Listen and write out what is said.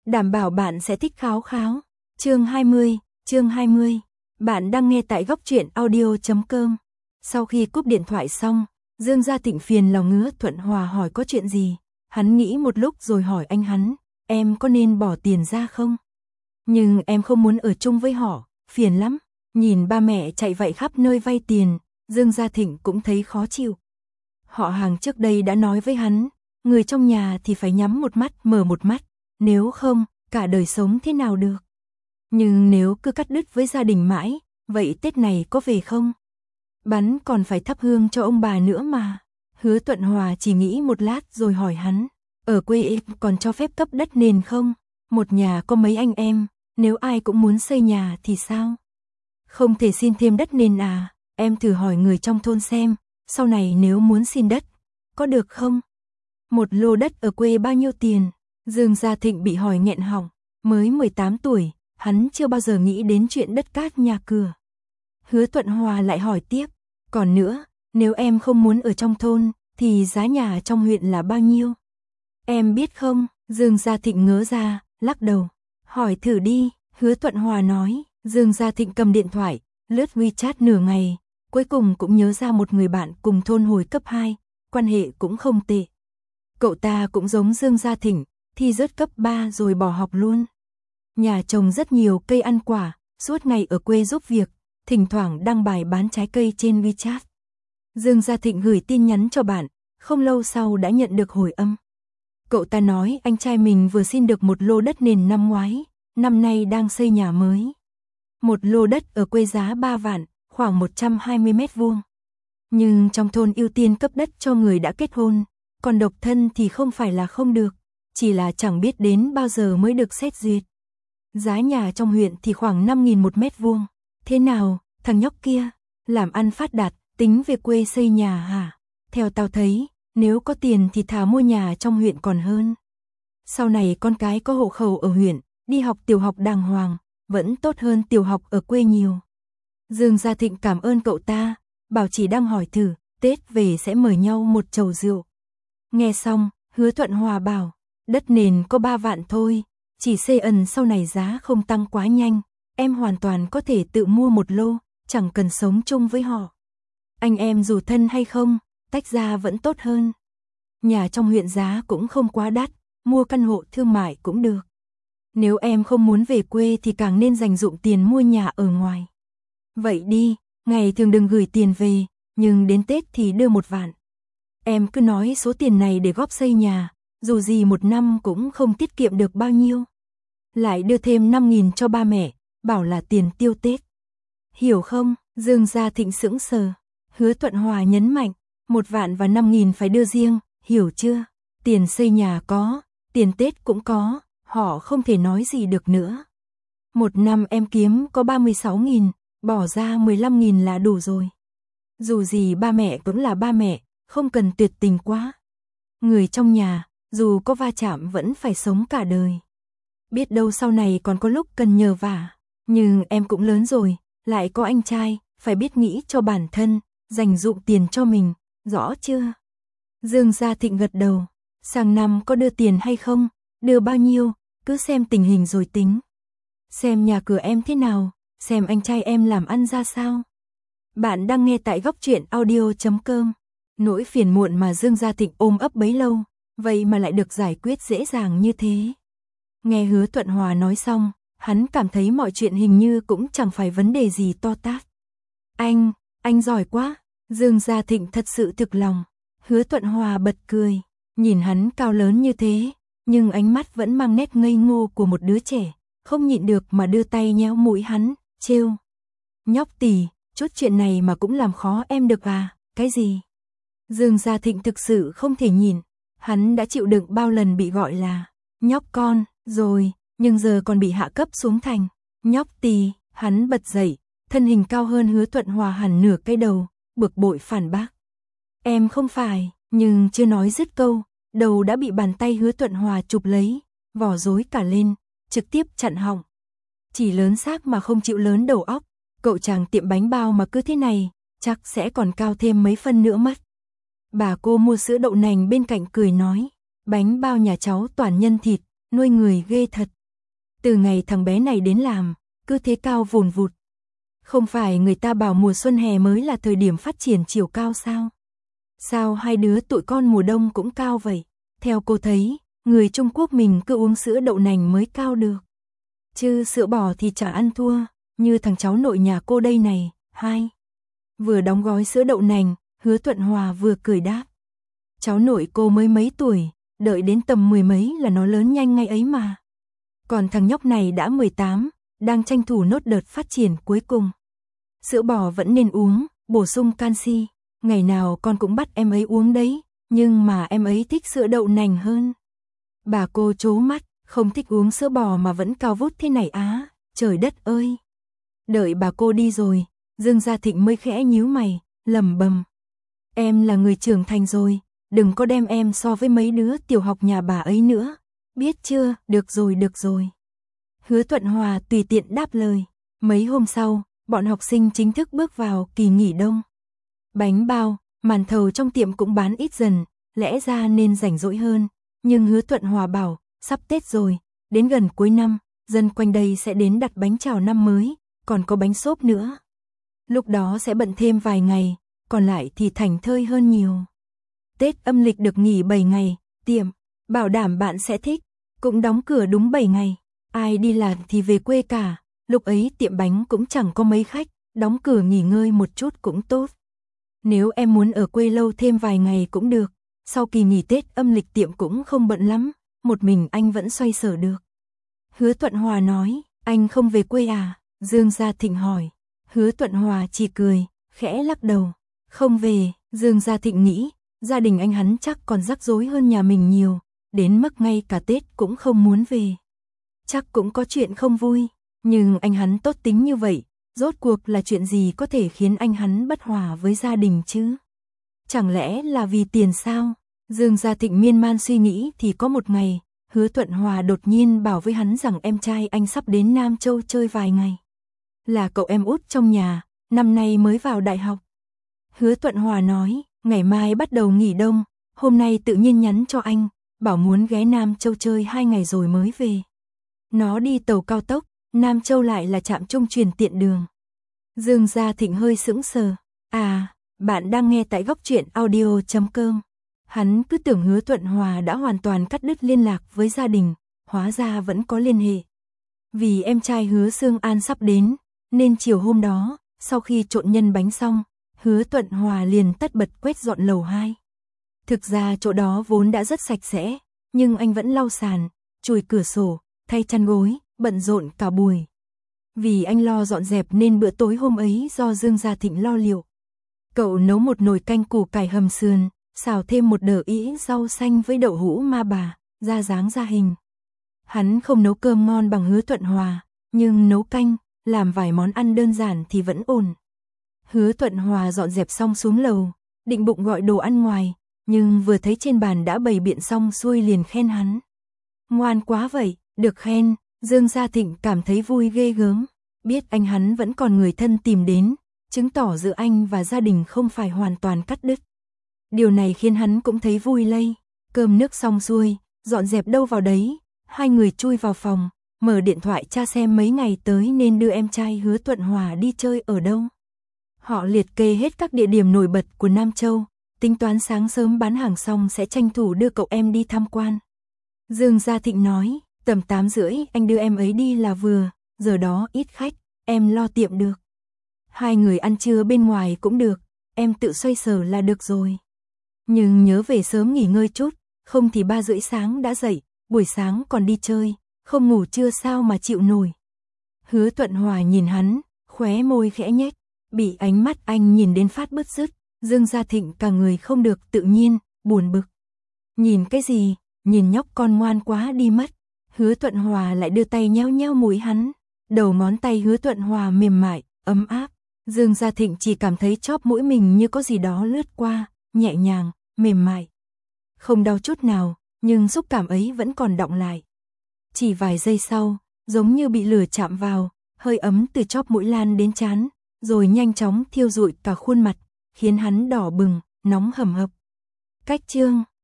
Đảm bảo bạn sẽ thích kháo kháo. Chương 20. Bạn đang nghe tại góc truyện audio.com. Sau khi cúp điện thoại xong, Dương Gia Thịnh phiền lòng ngứa Thuận Hòa hỏi có chuyện gì. Hắn nghĩ một lúc rồi hỏi anh hắn, em có nên bỏ tiền ra không? Nhưng em không muốn ở chung với họ, phiền lắm. Nhìn ba mẹ chạy vậy khắp nơi vay tiền, Dương Gia Thịnh cũng thấy khó chịu. Họ hàng trước đây đã nói với hắn, người trong nhà thì phải nhắm một mắt mở một mắt, nếu không, cả đời sống thế nào được. Nhưng nếu cứ cắt đứt với gia đình mãi, vậy Tết này có về không? Bắn còn phải thắp hương cho ông bà nữa mà. Hứa Thuận Hòa chỉ nghĩ một lát rồi hỏi hắn, ở quê em còn cho phép cấp đất nền không? Một nhà có mấy anh em, nếu ai cũng muốn xây nhà thì sao? Không thể xin thêm đất nền à? Em thử hỏi người trong thôn xem, sau này nếu muốn xin đất, có được không? Một lô đất ở quê bao nhiêu tiền? Dương Gia Thịnh bị hỏi nghẹn họng, mới 18 tuổi, hắn chưa bao giờ nghĩ đến chuyện đất cát nhà cửa. Hứa Thuận Hòa lại hỏi tiếp, còn nữa, nếu em không muốn ở trong thôn, thì giá nhà trong huyện là bao nhiêu? Em biết không? Dương Gia Thịnh ngớ ra, lắc đầu, hỏi thử đi, Hứa Thuận Hòa nói. Dương Gia Thịnh cầm điện thoại, lướt WeChat nửa ngày, cuối cùng cũng nhớ ra một người bạn cùng thôn hồi cấp 2, quan hệ cũng không tệ. Cậu ta cũng giống Dương Gia Thịnh, thi rớt cấp 3 rồi bỏ học luôn. Nhà trồng rất nhiều cây ăn quả, suốt ngày ở quê giúp việc, thỉnh thoảng đăng bài bán trái cây trên WeChat. Dương Gia Thịnh gửi tin nhắn cho bạn, không lâu sau đã nhận được hồi âm. Cậu ta nói anh trai mình vừa xin được một lô đất nền năm ngoái, năm nay đang xây nhà mới. Một lô đất ở quê giá 3 vạn, khoảng 120 mét vuông. Nhưng trong thôn ưu tiên cấp đất cho người đã kết hôn, còn độc thân thì không phải là không được, chỉ là chẳng biết đến bao giờ mới được xét duyệt. Giá nhà trong huyện thì khoảng 5.000 một mét vuông. Thế nào, thằng nhóc kia, làm ăn phát đạt, tính về quê xây nhà hả? Theo tao thấy, nếu có tiền thì thà mua nhà trong huyện còn hơn. Sau này con cái có hộ khẩu ở huyện, đi học tiểu học đàng hoàng, vẫn tốt hơn tiểu học ở quê nhiều. Dương Gia Thịnh cảm ơn cậu ta, bảo chỉ đang hỏi thử, Tết về sẽ mời nhau một chầu rượu. Nghe xong, Hứa Thuận Hòa bảo, đất nền có 3 vạn thôi, chỉ xây ẩn sau này giá không tăng quá nhanh, em hoàn toàn có thể tự mua một lô, chẳng cần sống chung với họ. Anh em dù thân hay không, tách ra vẫn tốt hơn. Nhà trong huyện giá cũng không quá đắt, mua căn hộ thương mại cũng được. Nếu em không muốn về quê thì càng nên dành dụm tiền mua nhà ở ngoài. Vậy đi, ngày thường đừng gửi tiền về, nhưng đến Tết thì đưa 1 vạn. Em cứ nói số tiền này để góp xây nhà, dù gì một năm cũng không tiết kiệm được bao nhiêu. Lại đưa thêm 5.000 cho ba mẹ, bảo là tiền tiêu Tết. Hiểu không? Dương Gia Thịnh sững sờ. Hứa Thuận Hòa nhấn mạnh, 1 vạn và 5.000 phải đưa riêng, hiểu chưa? Tiền xây nhà có, tiền Tết cũng có, họ không thể nói gì được nữa. Một năm em kiếm có 36.000, bỏ ra 15.000 là đủ rồi. Dù gì ba mẹ cũng là ba mẹ, không cần tuyệt tình quá. Người trong nhà, dù có va chạm vẫn phải sống cả đời. Biết đâu sau này còn có lúc cần nhờ vả. Nhưng em cũng lớn rồi, lại có anh trai, phải biết nghĩ cho bản thân, dành dụm tiền cho mình, rõ chưa? Dương Gia Thịnh gật đầu. Sang năm có đưa tiền hay không, đưa bao nhiêu, cứ xem tình hình rồi tính. Xem nhà cửa em thế nào, xem anh trai em làm ăn ra sao. Bạn đang nghe tại góc truyện audio.com. Nỗi phiền muộn mà Dương Gia Thịnh ôm ấp bấy lâu, vậy mà lại được giải quyết dễ dàng như thế. Nghe Hứa Thuận Hòa nói xong, hắn cảm thấy mọi chuyện hình như cũng chẳng phải vấn đề gì to tát. Anh giỏi quá, Dương Gia Thịnh thật sự thực lòng. Hứa Thuận Hòa bật cười, nhìn hắn cao lớn như thế, nhưng ánh mắt vẫn mang nét ngây ngô của một đứa trẻ, không nhịn được mà đưa tay nhéo mũi hắn, trêu. Nhóc tỳ, chút chuyện này mà cũng làm khó em được à, cái gì? Dương Gia Thịnh thực sự không thể nhìn, hắn đã chịu đựng bao lần bị gọi là nhóc con, rồi, nhưng giờ còn bị hạ cấp xuống thành nhóc tỳ. Hắn bật dậy, thân hình cao hơn Hứa Thuận Hòa hẳn nửa cái đầu, bực bội phản bác. Em không phải, nhưng chưa nói dứt câu, đầu đã bị bàn tay Hứa Thuận Hòa chụp lấy, vò rối cả lên, trực tiếp chặn họng. Chỉ lớn xác mà không chịu lớn đầu óc, cậu chàng tiệm bánh bao mà cứ thế này, chắc sẽ còn cao thêm mấy phân nữa mất. Bà cô mua sữa đậu nành bên cạnh cười nói, bánh bao nhà cháu toàn nhân thịt, nuôi người ghê thật. Từ ngày thằng bé này đến làm, cứ thế cao vùn vụt. Không phải người ta bảo mùa xuân hè mới là thời điểm phát triển chiều cao sao? Sao hai đứa tụi con mùa đông cũng cao vậy? Theo cô thấy, người Trung Quốc mình cứ uống sữa đậu nành mới cao được. Chứ sữa bò thì chả ăn thua, như thằng cháu nội nhà cô đây này, hai. Vừa đóng gói sữa đậu nành, Hứa Thuận Hòa vừa cười đáp. Cháu nội cô mới mấy tuổi, đợi đến tầm 10 mấy là nó lớn nhanh ngay ấy mà. Còn thằng nhóc này đã 18, đang tranh thủ nốt đợt phát triển cuối cùng. Sữa bò vẫn nên uống, bổ sung canxi, ngày nào con cũng bắt em ấy uống đấy, nhưng mà em ấy thích sữa đậu nành hơn. Bà cô trố mắt, không thích uống sữa bò mà vẫn cao vút thế này á, trời đất ơi. Đợi bà cô đi rồi, Dương Gia Thịnh mới khẽ nhíu mày, lẩm bẩm. Em là người trưởng thành rồi, đừng có đem em so với mấy đứa tiểu học nhà bà ấy nữa, biết chưa, được rồi được rồi. Hứa Thuận Hòa tùy tiện đáp lời. Mấy hôm sau, bọn học sinh chính thức bước vào kỳ nghỉ đông. Bánh bao, màn thầu trong tiệm cũng bán ít dần, lẽ ra nên rảnh rỗi hơn, nhưng Hứa Thuận Hòa bảo, sắp Tết rồi, đến gần cuối năm, dân quanh đây sẽ đến đặt bánh chào năm mới, còn có bánh xốp nữa. Lúc đó sẽ bận thêm vài ngày, còn lại thì thảnh thơi hơn nhiều. Tết âm lịch được nghỉ 7 ngày, tiệm, bảo đảm bạn sẽ thích, cũng đóng cửa đúng 7 ngày. Ai đi làm thì về quê cả, lúc ấy tiệm bánh cũng chẳng có mấy khách, đóng cửa nghỉ ngơi một chút cũng tốt. Nếu em muốn ở quê lâu thêm vài ngày cũng được, sau kỳ nghỉ Tết âm lịch tiệm cũng không bận lắm, một mình anh vẫn xoay sở được. Hứa Thuận Hòa nói, anh không về quê à? Dương Gia Thịnh hỏi. Hứa Thuận Hòa chỉ cười, khẽ lắc đầu, không về. Dương Gia Thịnh nghĩ, gia đình anh hắn chắc còn rắc rối hơn nhà mình nhiều, đến mức ngay cả Tết cũng không muốn về. Chắc cũng có chuyện không vui, nhưng anh hắn tốt tính như vậy, rốt cuộc là chuyện gì có thể khiến anh hắn bất hòa với gia đình chứ? Chẳng lẽ là vì tiền sao? Dương Gia Thịnh miên man suy nghĩ thì có một ngày, Hứa Thuận Hòa đột nhiên bảo với hắn rằng em trai anh sắp đến Nam Châu chơi vài ngày. Là cậu em út trong nhà, năm nay mới vào đại học. Hứa Thuận Hòa nói, ngày mai bắt đầu nghỉ đông, hôm nay tự nhiên nhắn cho anh, bảo muốn ghé Nam Châu chơi 2 ngày rồi mới về. Nó đi tàu cao tốc, Nam Châu lại là trạm trung truyền tiện đường. Dương Gia Thịnh hơi sững sờ. À, bạn đang nghe tại góc truyện audio.com. Hắn cứ tưởng Hứa Thuận Hòa đã hoàn toàn cắt đứt liên lạc với gia đình, hóa ra vẫn có liên hệ. Vì em trai Hứa Sương An sắp đến, nên chiều hôm đó, sau khi trộn nhân bánh xong, Hứa Thuận Hòa liền tất bật quét dọn lầu 2. Thực ra chỗ đó vốn đã rất sạch sẽ, nhưng anh vẫn lau sàn, chùi cửa sổ, thay chăn gối, bận rộn cả buổi. Vì anh lo dọn dẹp nên bữa tối hôm ấy do Dương Gia Thịnh lo liệu. Cậu nấu một nồi canh củ cải hầm sườn, xào thêm một đỡ ĩ rau xanh với đậu hũ ma bà, ra dáng ra hình. Hắn không nấu cơm ngon bằng Hứa Thuận Hòa, nhưng nấu canh, làm vài món ăn đơn giản thì vẫn ổn. Hứa Thuận Hòa dọn dẹp xong xuống lầu, định bụng gọi đồ ăn ngoài, nhưng vừa thấy trên bàn đã bày biện xong xuôi liền khen hắn. Ngoan quá vậy, được khen, Dương Gia Thịnh cảm thấy vui ghê gớm, biết anh hắn vẫn còn người thân tìm đến, chứng tỏ giữa anh và gia đình không phải hoàn toàn cắt đứt. Điều này khiến hắn cũng thấy vui lây, cơm nước xong xuôi, dọn dẹp đâu vào đấy, hai người chui vào phòng, mở điện thoại tra xem mấy ngày tới nên đưa em trai Hứa Thuận Hòa đi chơi ở đâu. Họ liệt kê hết các địa điểm nổi bật của Nam Châu, tính toán sáng sớm bán hàng xong sẽ tranh thủ đưa cậu em đi tham quan. Dương Gia Thịnh nói, tầm 8:30 anh đưa em ấy đi là vừa, giờ đó ít khách, em lo tiệm được. Hai người ăn trưa bên ngoài cũng được, em tự xoay sở là được rồi. Nhưng nhớ về sớm nghỉ ngơi chút, không thì 3:30 sáng đã dậy, buổi sáng còn đi chơi, không ngủ trưa sao mà chịu nổi. Hứa Thuận Hòa nhìn hắn, khóe môi khẽ nhếch, bị ánh mắt anh nhìn đến phát bứt rứt, Dương Gia Thịnh cả người không được tự nhiên, buồn bực. Nhìn cái gì, nhìn nhóc con ngoan quá đi mất. Hứa Thuận Hòa lại đưa tay nhéo nhéo mũi hắn, đầu ngón tay Hứa Thuận Hòa mềm mại, ấm áp. Dương Gia Thịnh chỉ cảm thấy chóp mũi mình như có gì đó lướt qua, nhẹ nhàng, mềm mại. Không đau chút nào, nhưng xúc cảm ấy vẫn còn đọng lại. Chỉ vài giây sau, giống như bị lửa chạm vào, hơi ấm từ chóp mũi lan đến trán, rồi nhanh chóng thiêu rụi cả khuôn mặt, khiến hắn đỏ bừng, nóng hầm hập. Cách chương